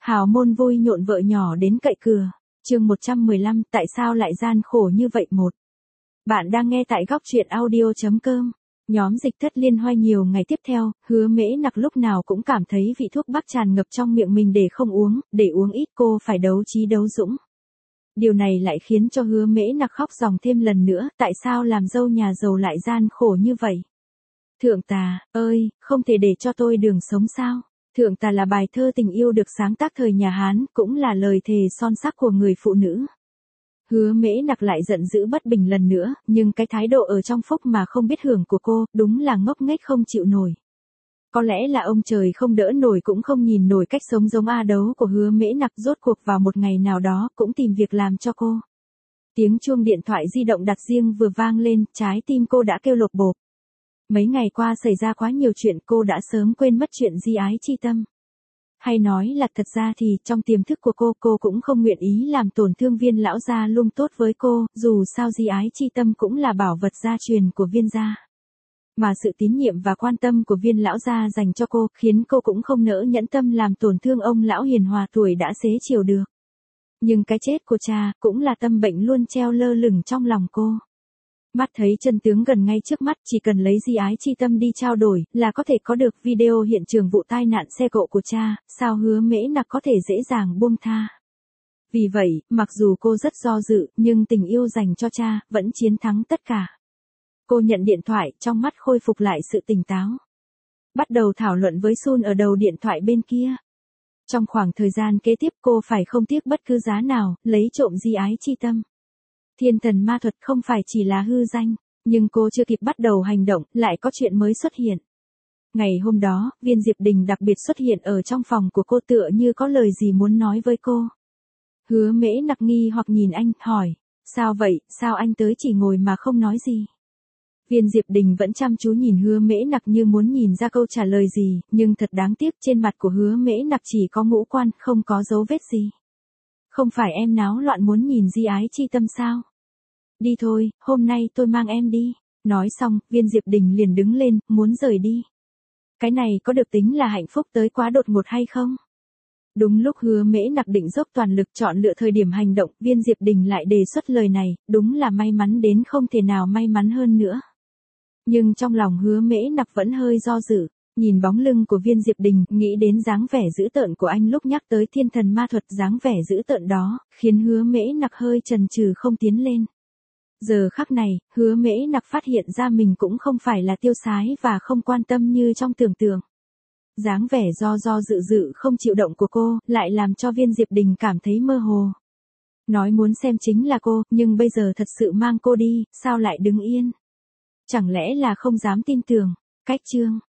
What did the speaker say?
Hào môn vui nhộn vợ nhỏ đến cậy cửa. Chương 115, tại sao lại gian khổ như vậy một. Bạn đang nghe tại góc truyện audio.com. Nhóm dịch thất liên hoay nhiều ngày tiếp theo, Hứa Mễ Nặc lúc nào cũng cảm thấy vị thuốc bắc tràn ngập trong miệng mình để không uống, để uống ít cô phải đấu trí đấu dũng. Điều này lại khiến cho Hứa Mễ Nặc khóc ròng thêm lần nữa, tại sao làm dâu nhà giàu lại gian khổ như vậy? Thượng tà, ơi, không thể để cho tôi đường sống sao? Thượng tà là bài thơ tình yêu được sáng tác thời nhà Hán, cũng là lời thề son sắc của người phụ nữ. Hứa Mễ Nặc lại giận dữ bất bình lần nữa, nhưng cái thái độ ở trong phúc mà không biết hưởng của cô, đúng là ngốc nghếch không chịu nổi. Có lẽ là ông trời không đỡ nổi cũng không nhìn nổi cách sống giống A Đấu của Hứa Mễ Nặc, rốt cuộc vào một ngày nào đó cũng tìm việc làm cho cô. Tiếng chuông điện thoại di động đặt riêng vừa vang lên, trái tim cô đã kêu lột bột. Mấy ngày qua xảy ra quá nhiều chuyện, cô đã sớm quên mất chuyện di ái chi tâm. Hay nói là thật ra thì trong tiềm thức của cô cũng không nguyện ý làm tổn thương Viên lão gia Lung tốt với cô, dù sao di ái chi tâm cũng là bảo vật gia truyền của Viên gia. Mà sự tín nhiệm và quan tâm của Viên lão gia dành cho cô khiến cô cũng không nỡ nhẫn tâm làm tổn thương ông lão hiền hòa tuổi đã xế chiều được. Nhưng cái chết của cha cũng là tâm bệnh luôn treo lơ lửng trong lòng cô. Mắt thấy chân tướng gần ngay trước mắt, chỉ cần lấy di ái chi tâm đi trao đổi là có thể có được video hiện trường vụ tai nạn xe cộ của cha, sao Hứa Mễ Nặc có thể dễ dàng buông tha. Vì vậy, mặc dù cô rất do dự, nhưng tình yêu dành cho cha vẫn chiến thắng tất cả. Cô nhận điện thoại, trong mắt khôi phục lại sự tỉnh táo. Bắt đầu thảo luận với Sun ở đầu điện thoại bên kia. Trong khoảng thời gian kế tiếp cô phải không tiếc bất cứ giá nào, lấy trộm di ái chi tâm. Thiên thần ma thuật không phải chỉ là hư danh, nhưng cô chưa kịp bắt đầu hành động, lại có chuyện mới xuất hiện. Ngày hôm đó, Viên Diệp Đình đặc biệt xuất hiện ở trong phòng của cô tựa như có lời gì muốn nói với cô. Hứa Mễ Nặc nghi hoặc nhìn anh, hỏi, sao vậy, sao anh tới chỉ ngồi mà không nói gì? Viên Diệp Đình vẫn chăm chú nhìn Hứa Mễ Nặc như muốn nhìn ra câu trả lời gì, nhưng thật đáng tiếc trên mặt của Hứa Mễ Nặc chỉ có ngũ quan, không có dấu vết gì. Không phải em náo loạn muốn nhìn di ái chi tâm sao? Đi thôi, hôm nay tôi mang em đi. Nói xong, Viên Diệp Đình liền đứng lên, muốn rời đi. Cái này có được tính là hạnh phúc tới quá đột ngột hay không? Đúng lúc Hứa Mễ Nặc định dốc toàn lực chọn lựa thời điểm hành động, Viên Diệp Đình lại đề xuất lời này, đúng là may mắn đến không thể nào may mắn hơn nữa. Nhưng trong lòng Hứa Mễ Nặc vẫn hơi do dự, nhìn bóng lưng của Viên Diệp Đình, nghĩ đến dáng vẻ dữ tợn của anh lúc nhắc tới thiên thần ma thuật, dáng vẻ dữ tợn đó, khiến Hứa Mễ Nặc hơi chần chừ không tiến lên. Giờ khắc này, Hứa Mễ Nặc phát hiện ra mình cũng không phải là tiêu sái và không quan tâm như trong tưởng tượng. Dáng vẻ do dự không chịu động của cô, lại làm cho Viên Diệp Đình cảm thấy mơ hồ. Nói muốn xem chính là cô, nhưng bây giờ thật sự mang cô đi, sao lại đứng yên? Chẳng lẽ là không dám tin tưởng? Cách chương.